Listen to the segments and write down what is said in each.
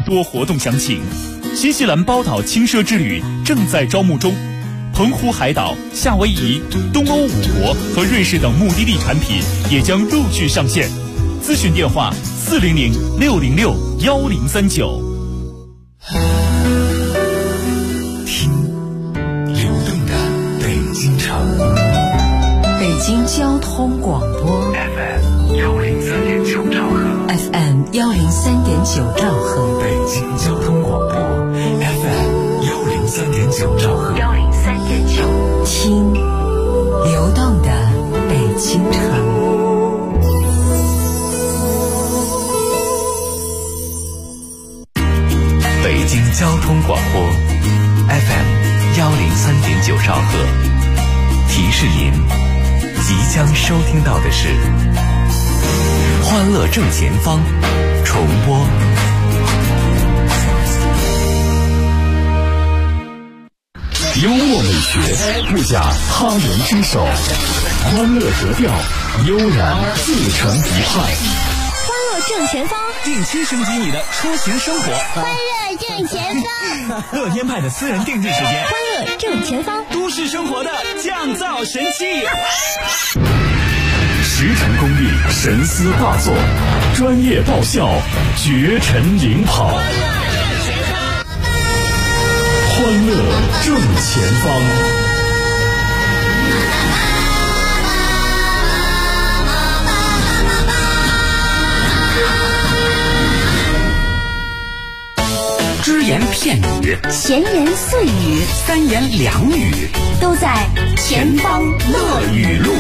多活动详情。新西兰包岛轻奢之旅正在招募中，澎湖海岛、夏威夷、东欧5国和瑞士等目的地产品也将陆续上线。咨询电话400-606-1039。 听流动的北京城， 北京交通广播 FM103.9兆赫 ，FM103.9兆赫， 北京交通广播 FM103.9兆赫 ，103.9，听流动的北京城。 北京交通广播 FM103.9兆赫，提示您即将收听到的是欢乐正前方重播。幽默美学不假他人之手，欢乐格调悠然自成一派。 欢乐正前方， 定期升级你的出行生活。 欢乐正前方， 乐天派的私人定制时间。 欢乐正前方， 都市生活的降噪神器。 十成功力，神思大作，专业爆笑，绝尘领跑。欢乐正前方。只言片语， 闲言碎语， 三言两语， 都在前方乐语录。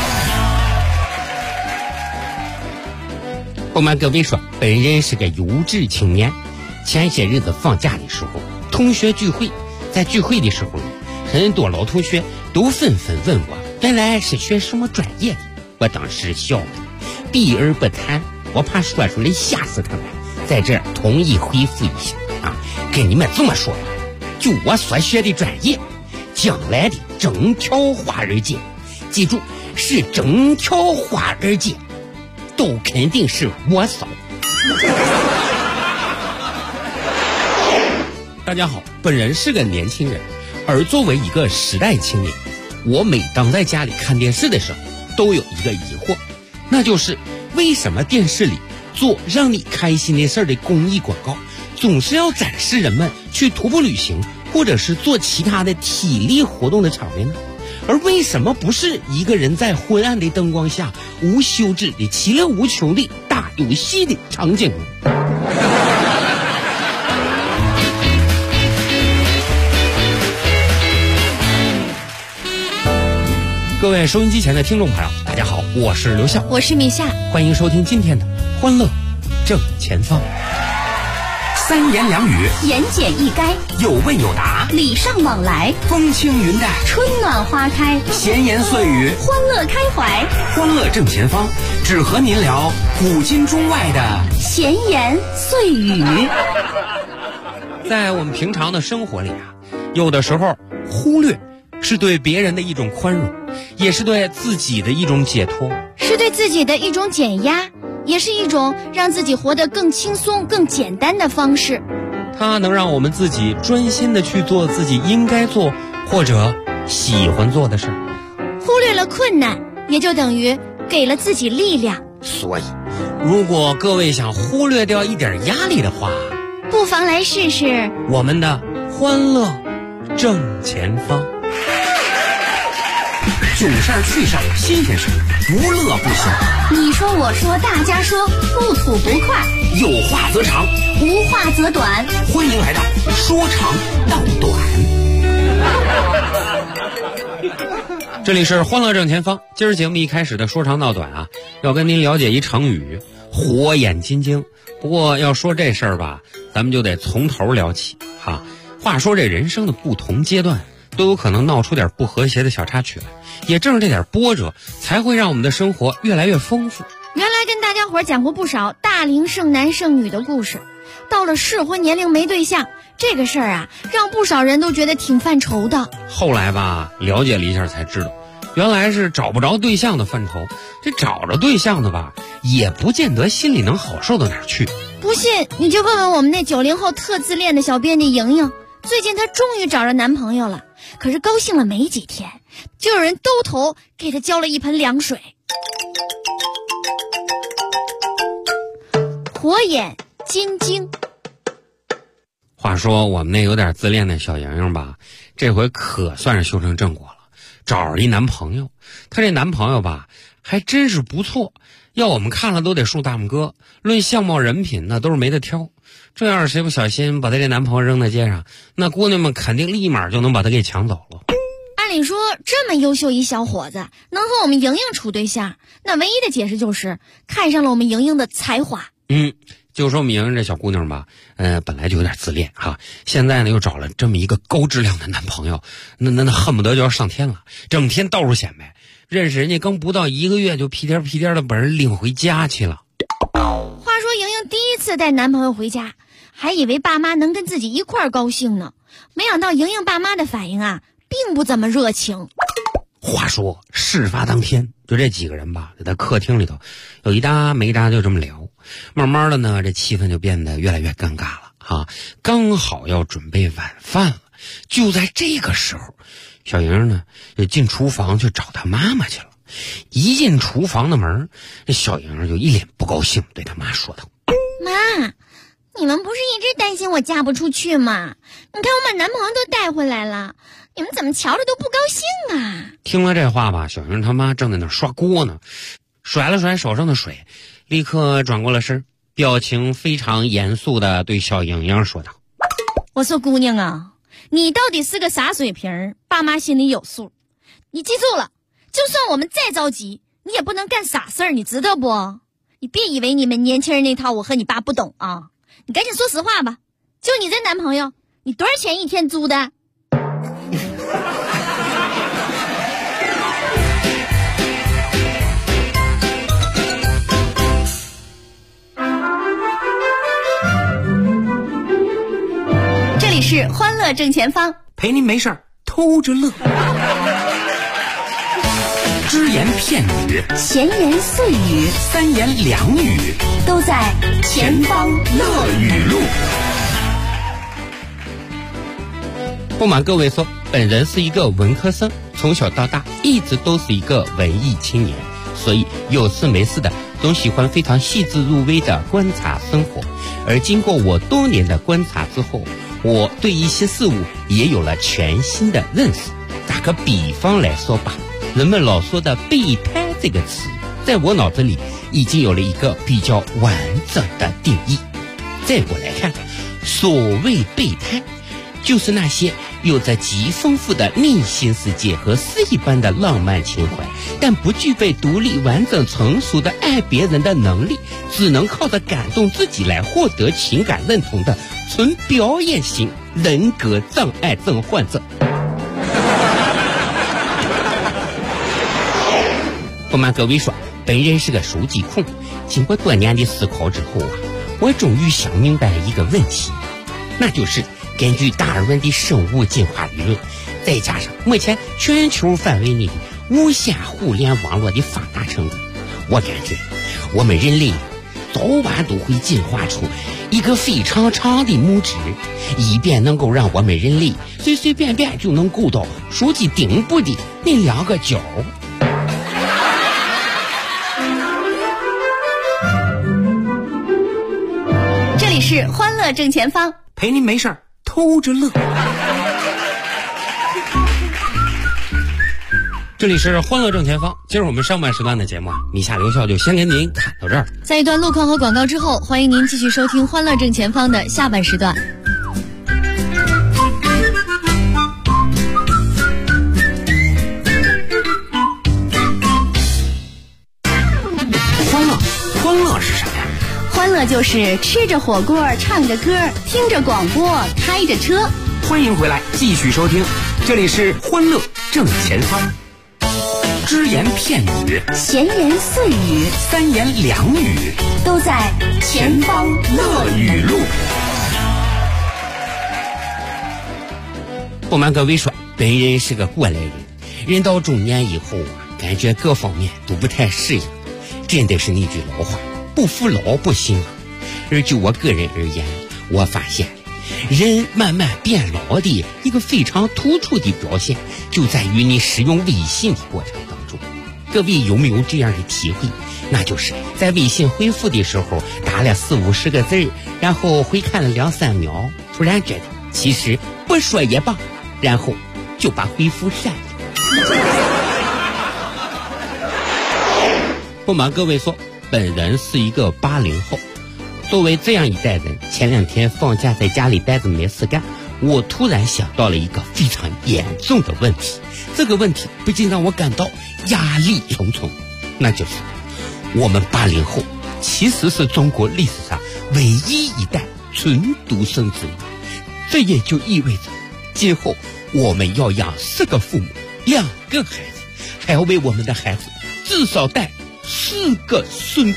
不瞒各位说，本人是个优质青年。前些日子放假的时候，同学聚会，在聚会的时候呢，很多老同学都纷纷问我，原来是学什么专业的。我当时笑了，避而不谈，我怕说出来吓死他们。在这儿统一回复一下啊，跟你们这么说，就我所学的专业，将来的整条华尔街，记住是整条华尔街，都肯定是我扫。大家好，本人是个年轻人，而作为一个时代青年，我每当在家里看电视的时候，都有一个疑惑，那就是为什么电视里做让你开心的事儿的公益广告，总是要展示人们去徒步旅行，或者是做其他的体力活动的场面呢？而为什么不是一个人在昏暗的灯光下无休止的其乐无穷的打游戏的场景呢？各位收音机前的听众朋友，大家好，我是刘笑， 我是米夏， 欢迎收听今天的欢乐正前方。 三言两语， 言简意赅， 有问有答， 礼尚往来， 风轻云淡， 春暖花开， 闲言碎语， 欢乐开怀。 欢乐正前方，只和您聊古今中外的闲言碎语。 在我们平常的生活里啊，有的时候忽略是对别人的一种宽容，也是对自己的一种解脱， 是对自己的一种减压，也是一种让自己活得更轻松更简单的方式。 它能让我们自己专心的去做自己应该做或者喜欢做的事。 忽略了困难，也就等于给了自己力量。 所以如果各位想忽略掉一点压力的话， 不妨来试试我们的欢乐正前方。 主事儿趣事儿新鲜事儿，无乐不休。 你说我说大家说，不吐不快， 有话则长， 无话则短。 欢迎来到说长道短。 这里是欢乐正前方，今儿节目一开始的说长道短啊，要跟您了解一成语火眼金睛。不过要说这事儿吧，咱们就得从头聊起哈。话说这人生的不同阶段都有可能闹出点不和谐的小插曲来，也正是这点波折才会让我们的生活越来越丰富。 原来跟大家伙讲过不少大龄剩男剩女的故事，到了适婚年龄没对象这个事儿啊，让不少人都觉得挺犯愁的。 后来吧，了解了一下才知道， 原来是找不着对象的范畴，这找着对象的吧，也不见得心里能好受到哪儿去。 不信你就问问我们那90后特自恋的小编辑莹莹，最近她终于找着男朋友了，可是高兴了没几天，就有人兜头给她浇了一盆凉水。火眼金睛。 话说我们那有点自恋的小莹莹吧，这回可算是修成正果了，找着一男朋友。她这男朋友吧还真是不错，要我们看了都得竖大拇哥，论相貌人品那都是没得挑。这要是谁不小心把她这男朋友扔在街上，那姑娘们肯定立马就能把她给抢走了。 按理说这么优秀一小伙子能和我们莹莹处对象，那唯一的解释就是看上了我们莹莹的才华。 就说我们莹莹这小姑娘吧，本来就有点自恋哈，现在呢又找了这么一个高质量的男朋友，那恨不得就要上天了，整天到处显摆，认识人家刚不到1个月就屁颠屁颠的把人领回家去了。 话说莹莹第一次带男朋友回家，还以为爸妈能跟自己一块儿高兴呢，没想到莹莹爸妈的反应啊，并不怎么热情。 话说事发当天，就这几个人吧，在客厅里头有一搭没一搭就这么聊，慢慢的呢，这气氛就变得越来越尴尬了哈。刚好要准备晚饭了，就在这个时候，小莹呢就进厨房去找她妈妈去了。一进厨房的门，这小莹就一脸不高兴，对她妈说道：“ 妈，你们不是一直担心我嫁不出去吗？你看我把男朋友都带回来了，你们怎么瞧着都不高兴啊？” 听了这话吧，小莹他妈正在那刷锅呢，甩了甩手上的水，立刻转过了身，表情非常严肃地对小莹莹说道：“ 我说姑娘啊，你到底是个啥水平，爸妈心里有数。你记住了，就算我们再着急，你也不能干傻事儿，你知道不？你别以为你们年轻人那套我和你爸不懂啊！你赶紧说实话吧，就你这男朋友，你多少钱一天租的？”这里是欢乐正前方， 陪您没事儿偷着乐。只言片语， 闲言碎语， 三言两语， 都在前方乐语录。 不瞒各位说，本人是一个文科生，从小到大一直都是一个文艺青年，所以有事没事的总喜欢非常细致入微的观察生活。而经过我多年的观察之后，我对一些事物也有了全新的认识。打个比方来说吧，人们老说的备胎这个词，在我脑子里已经有了一个比较完整的定义。在我来看，所谓备胎，就是那些有着极丰富的内心世界和诗一般的浪漫情怀，但不具备独立完整成熟的爱别人的能力，只能靠着感动自己来获得情感认同的纯表演型人格障碍症患者。不瞒各位说，本人是个书记控，经过多年的思考之后啊，我终于想明白了一个问题，那就是根据达尔文的生物进化理论，再加上目前全球范围内的无线互联网络的发达程度，我感觉我们人类早晚都会进化出一个非常长的拇指，以便能够让我们人类随随便便就能够到书记顶部的那2个角。 这里是欢乐正前方， 陪您没事儿偷着乐。 这里是欢乐正前方，今儿我们上半时段的节目啊，米夏留校就先给您侃到这儿。 在一段路况和广告之后，欢迎您继续收听欢乐正前方的下半时段。 欢乐是什么呀？ 欢乐就是吃着火锅，唱着歌，听着广播，开着车。 欢迎回来，继续收听，这里是欢乐正前方。只言片语， 闲言碎语， 三言两语， 都在前方乐语录。 不瞒各位说，本人是个过来人， 人到中年以后感觉各方面都不太适应。真的是那句老话，不服老不行。而就我个人而言，我发现人慢慢变老的一个非常突出的表现，就在于你使用微信的过程当中。各位有没有这样的体会？那就是在微信回复的时候打了40-50个字，然后回看了2-3秒，突然觉得其实不说也罢，然后就把回复删了。不瞒各位说，本人是一个80后。作为这样一代人，前2天放假在家里待着没事干，我突然想到了一个非常严重的问题。这个问题不禁让我感到压力重重，那就是我们80后其实是中国历史上唯一一代纯独生子女。这也就意味着今后我们要养4个父母2个孩子，还要为我们的孩子至少带4个孙子。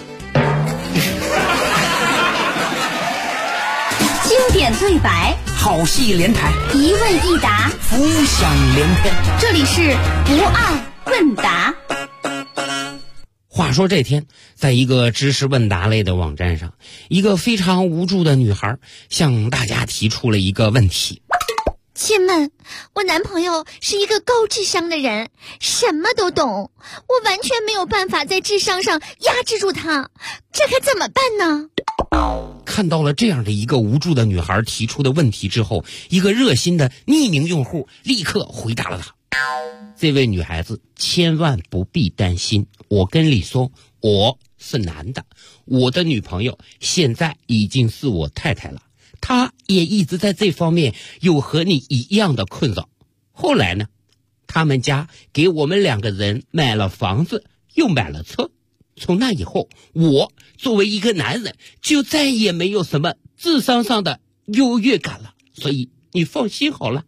经典对白， 好戏连台， 一问一答， 浮想联翩。 这里是不二问答。 话说这天，在一个知识问答类的网站上，一个非常无助的女孩向大家提出了一个问题。 亲们，我男朋友是一个高智商的人，什么都懂，我完全没有办法在智商上压制住他，这该怎么办呢？ 看到了这样的一个无助的女孩提出的问题之后，一个热心的匿名用户立刻回答了她。这位女孩子千万不必担心，我跟你说，我是男的，我的女朋友现在已经是我太太了，她也一直在这方面有和你一样的困扰。后来呢，他们家给我们2个人买了房子，又买了车。从那以后，我作为一个男人就再也没有什么智商上的优越感了，所以你放心好了。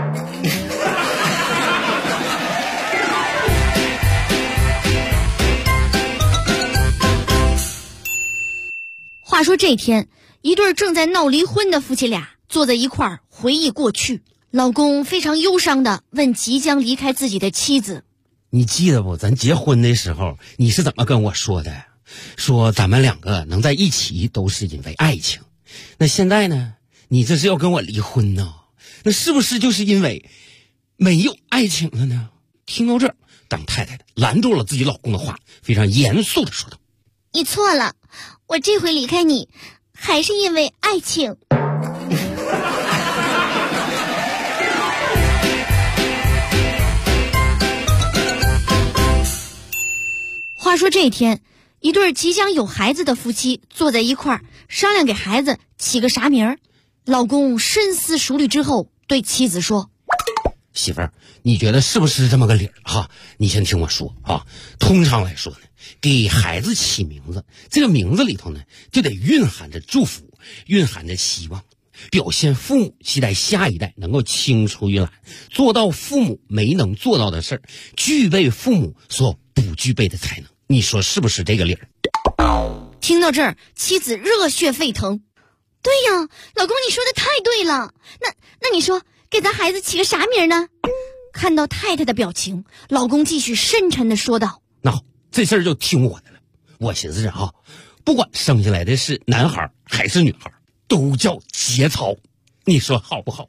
话说这天，一对正在闹离婚的夫妻俩坐在一块儿回忆过去。老公非常忧伤地问即将离开自己的妻子： 你记得不？咱结婚的时候你是怎么跟我说的？说咱们2个能在一起都是因为爱情。那现在呢？你这是要跟我离婚呢？那是不是就是因为没有爱情了呢？听到这儿，当太太的拦住了自己老公的话，非常严肃地说道： 你错了，我这回离开你还是因为爱情。话说这天，一对即将有孩子的夫妻坐在一块儿商量给孩子起个啥名儿。老公深思熟虑之后对妻子说： 媳妇儿，你觉得是不是这么个理儿哈？你先听我说啊。通常来说呢，给孩子起名字，这个名字里头呢就得蕴含着祝福，蕴含着希望，表现父母期待下一代能够青出于蓝，做到父母没能做到的事儿，具备父母所不具备的才能。你说是不是这个理儿？ 听到这儿，妻子热血沸腾。对呀，老公你说的太对了。那你说给咱孩子起个啥名呢？看到太太的表情，老公继续深沉地说道： 那好，这事儿就听我的了。我寻思着啊，不管生下来的是男孩还是女孩，都叫节操，你说好不好？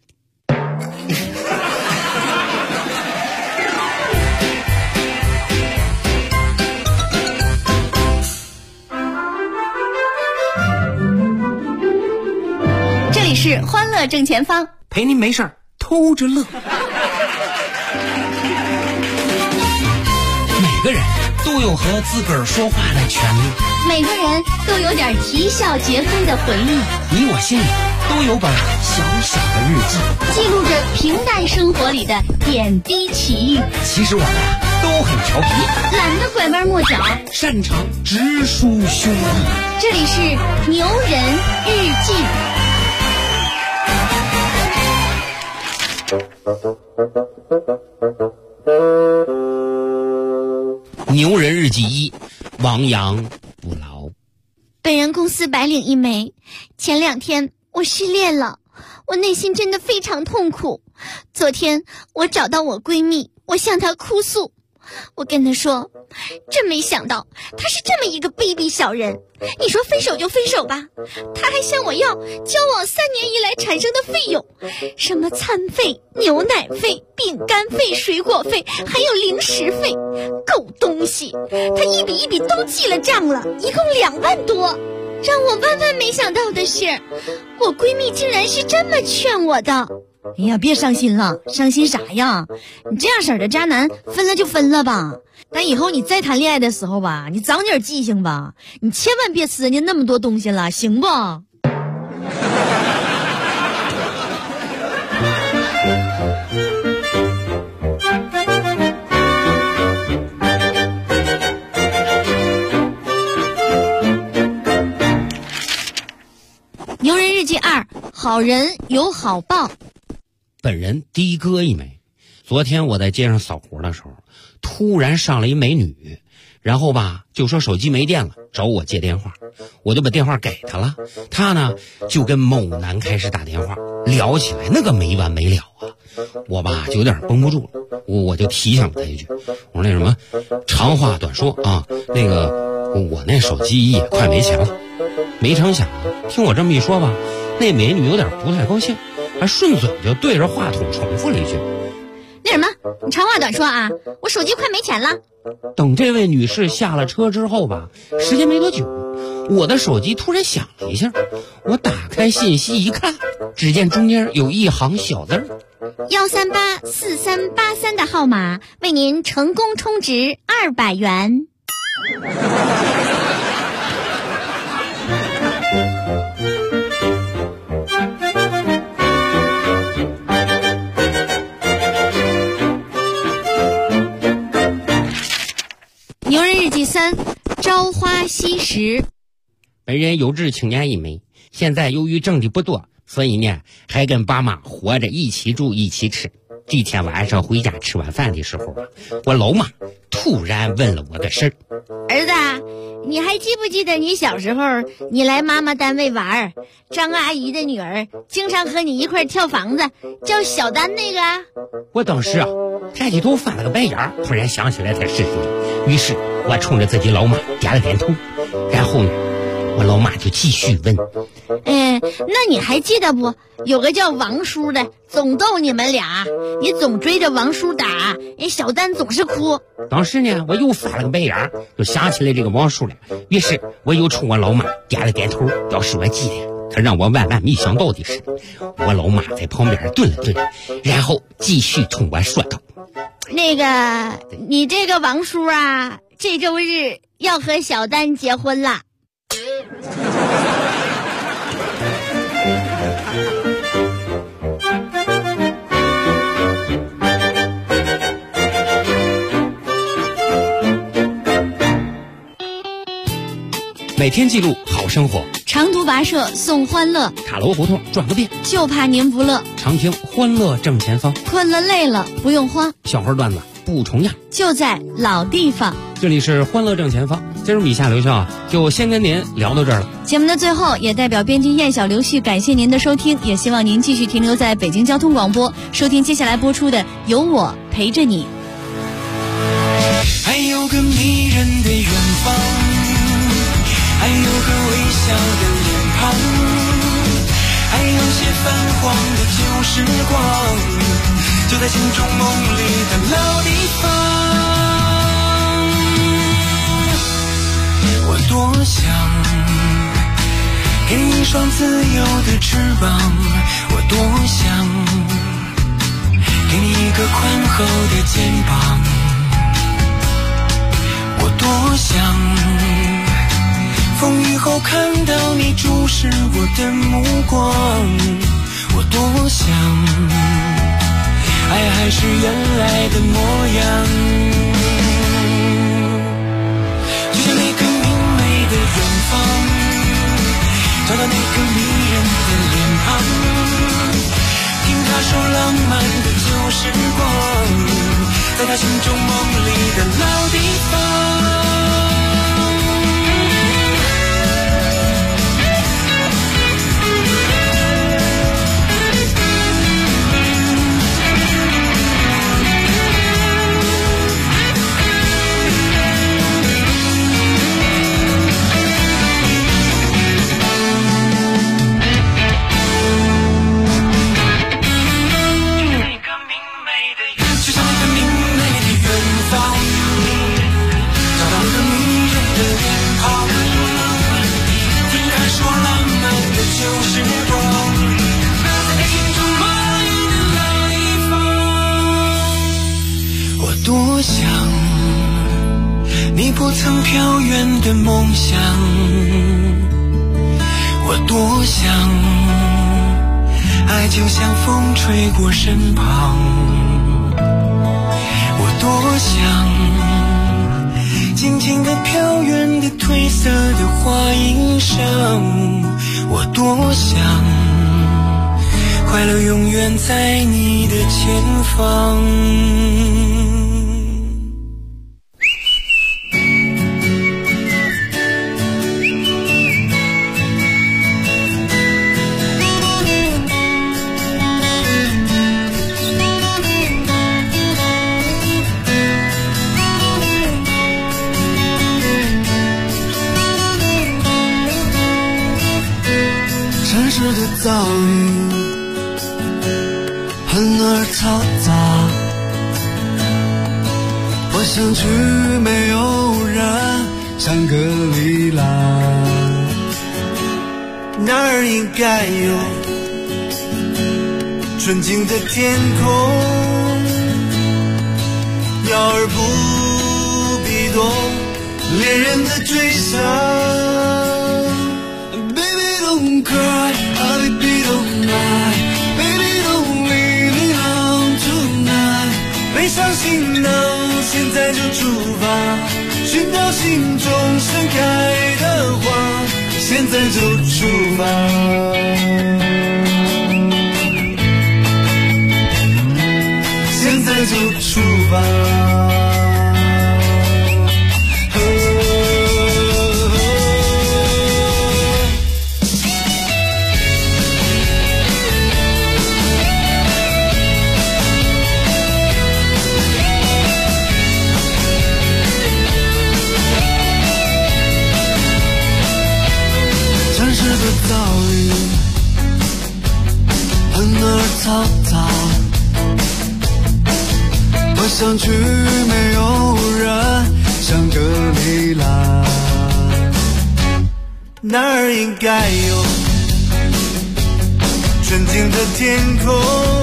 这里是欢乐正前方， 陪您没事儿偷着乐。 每个人都有和自个儿说话的权利， 每个人都有点啼笑皆非的回忆， 你我心里都有本小小的日记， 记录着平淡生活里的点滴奇遇。 其实我们都很调皮， 懒得拐弯抹角， 擅长直抒胸臆。 这里是牛人日记。 牛人日记1，亡羊补牢。 本人公司白领一枚，前2天我失恋了，我内心真的非常痛苦。昨天我找到我闺蜜， 我向他哭诉，我跟他说，真没想到他是这么一个卑鄙小人。你说分手就分手吧，他还向我要交往3年以来产生的费用，什么餐费、牛奶费、饼干费、水果费，还有零食费，狗东西，他一笔一笔都记了账了，一共2万多。让我万万没想到的是，我闺蜜竟然是这么劝我的。哎呀，别伤心了，伤心啥呀？你这样式儿的渣男，分了就分了吧。但以后你再谈恋爱的时候吧，你长点记性吧，你千万别吃人家那么多东西了，行不？牛人日记2，好人有好报。 本人的哥一枚。昨天我在街上扫活的时候，突然上了一美女，然后吧就说手机没电了，找我接电话，我就把电话给她了。她呢就跟某男开始打电话，聊起来那个没完没了啊。我吧就有点绷不住了，我就提醒了她一句，我说那什么，长话短说啊，那个我那手机也快没钱了。没成想啊，听我这么一说吧，那美女有点不太高兴，还顺嘴就对着话筒重复了一句， 那什么，你长话短说啊，我手机快没钱了。 等这位女士下了车之后吧，时间没多久，我的手机突然响了一下，我打开信息一看，只见中间有一行小字 1384383的号码为您成功充值200元。牛人日记3，朝花夕拾。 本人有志青年一枚，现在由于挣的不多，所以呢还跟爸妈活着一起住一起吃。这天晚上回家吃晚饭的时候，我老妈突然问了我个事儿。 儿子，你还记不记得你小时候你来妈妈单位玩，张阿姨的女儿经常和你一块跳房子，叫小丹那个？ 我当时啊抬起头翻了个白眼儿，突然想起来才是谁，于是我冲着自己老妈点了点头。然后呢我老妈就继续问， 那你还记得不？有个叫王叔的总逗你们俩，你总追着王叔打，小丹总是哭。 当时呢我又翻了个白眼儿，就想起来这个王叔了，于是我又冲我老妈点了点头，表示我记得。可让我万万没想到的是，我老妈在旁边顿了顿，然后继续冲我说道， 那个你这个王叔啊，这周日要和小丹结婚了。 每天记录好生活， 长途跋涉送欢乐， 塔楼胡同转个遍， 就怕您不乐。 常听欢乐正前方， 困了累了不用慌， 小孩段子不重样， 就在老地方。 这里是欢乐正前方，今儿米夏刘笑就先跟您聊到这儿了。 节目的最后，也代表编辑燕小刘旭感谢您的收听，也希望您继续停留在北京交通广播，收听接下来播出的《有我陪着你》。 还有个迷人的远方，还有个微笑的脸庞，还有些泛黄的旧时光，就在心中梦里的老地方。我多想给你一双自由的翅膀，我多想给你一个宽厚的肩膀，我多想风雨后看到你注视我的目光，我多想爱还是原来的模样，就像那个明媚的远方，找到那个迷人的脸庞，听他说浪漫的旧时光，在他心中梦里的老地方。 不曾飘远的梦想，我多想爱就像风吹过身旁，我多想静静地飘远的褪色的花衣裳，我多想快乐永远在你的前方。 城市的噪音很而嘈杂，我想去没有人，香格里拉，那儿应该有纯净的天空，鸟儿不必懂恋人的追想。Don't cry, oh baby don't lie, baby don't leave me alone tonight。 背上行囊，现在就出发，寻找心中盛开的花，现在就出发，现在就出发。噪音很而嘈杂，我想去没有人，香格里拉，那儿应该有纯净的天空，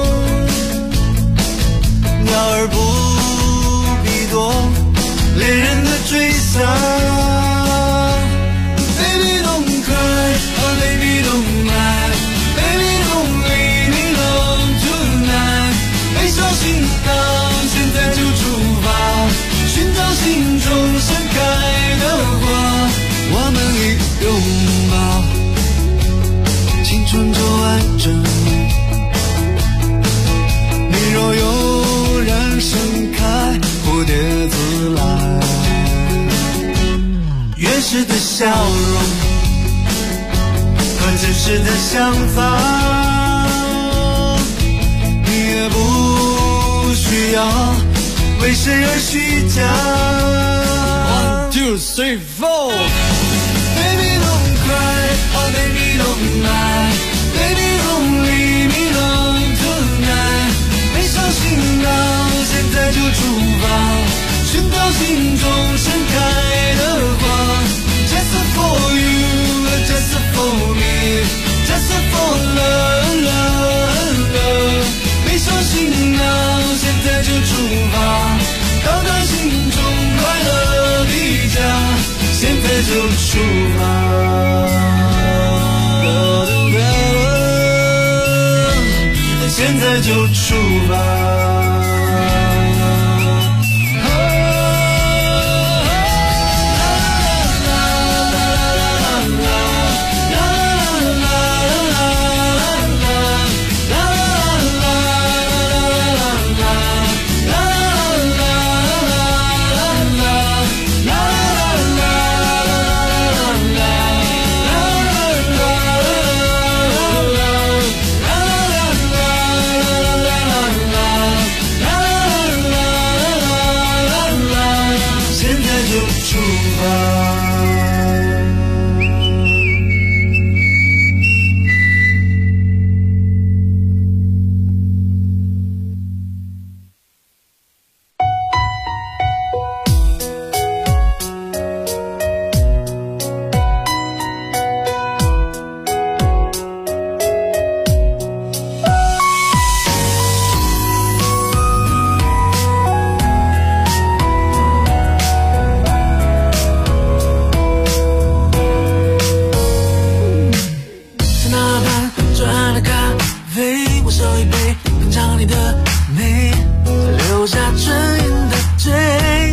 鸟儿不必懂恋人的追想。Baby don't cry, oh baby don't lie, baby don't leave me alone tonight。 背上行囊，现在就出发，寻找心中盛开的花，我们一拥抱，青春就爱着你。你若有人盛开，蝴蝶自来。原始的笑容和真实的想法，你也不需要为谁而虚假。1, 2, 3, 4 Baby don't cry, oh baby don't lie, baby don't leave me alone tonight。 背上行囊，现在就出发，寻找心中盛开的花。Just for you, just for me, just for love, love, love。 背上行囊，现在就出发，到达心中快乐的家，现在就出发，现在就出发。 一杯，品尝你的美，留下唇印的嘴。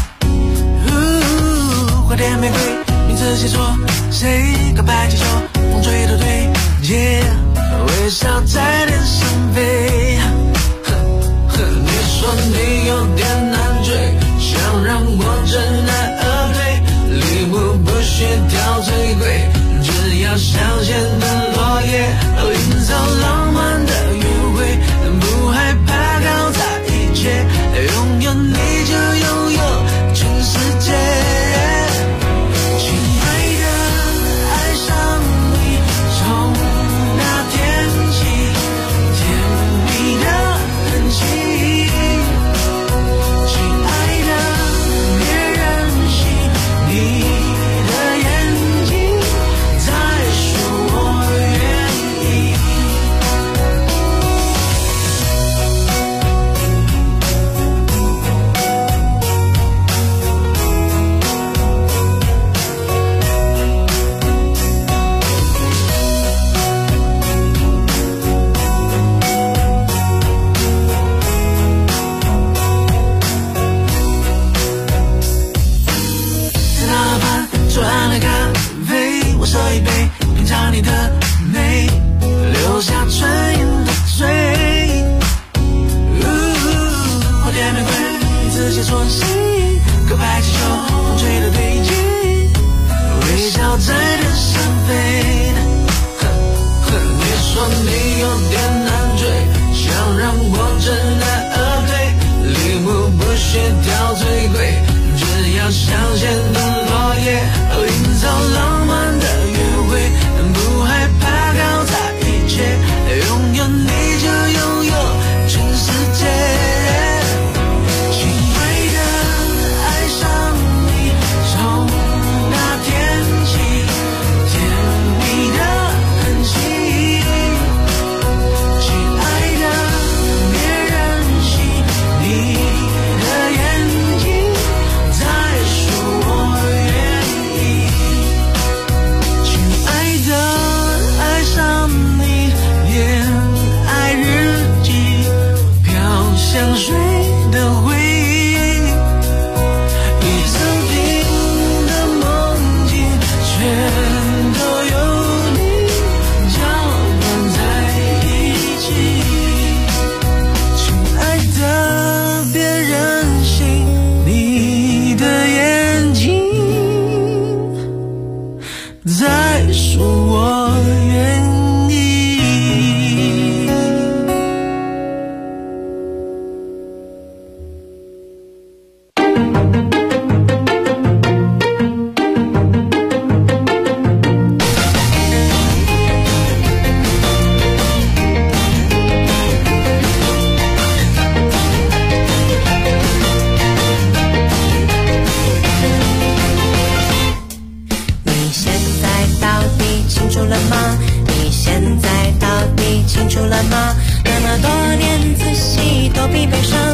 花店玫瑰，名字写错谁？告白气球，风吹都对，微笑在天上飞。你说你有点难追，想让我知难而退，礼物不需挑最贵，只要香榭的落叶，营造浪漫的约会，不害怕搞砸一切，拥有你就拥有全世界。亲爱的，爱上你，从那天起，甜蜜的痕迹。亲爱的，别任性，你的眼睛在说我愿意。在那盘左岸的咖啡，我手一杯，品尝你的美，留下唇印的嘴。花店玫瑰，你自己说谁？告白气球，风吹的对劲，微笑在天上飞。你说你有点难追，想让我知难而退，礼物不需挑最贵，只要香榭的落叶，营造浪漫的约会，不害怕搞砸一切，拥有你就拥有全世界。亲爱的，爱上你，从那天起，甜蜜的痕迹。亲爱的，别任性，你的眼睛在说我愿意。亲爱的，爱上你，恋爱日记，飘香水的回忆，一整瓶的梦境，全都有你搅拌在一起。亲爱的，别任性，你的眼睛在说我愿意。 你现在到底清楚了吗？你现在到底清楚了吗？那么多年仔细都疲惫上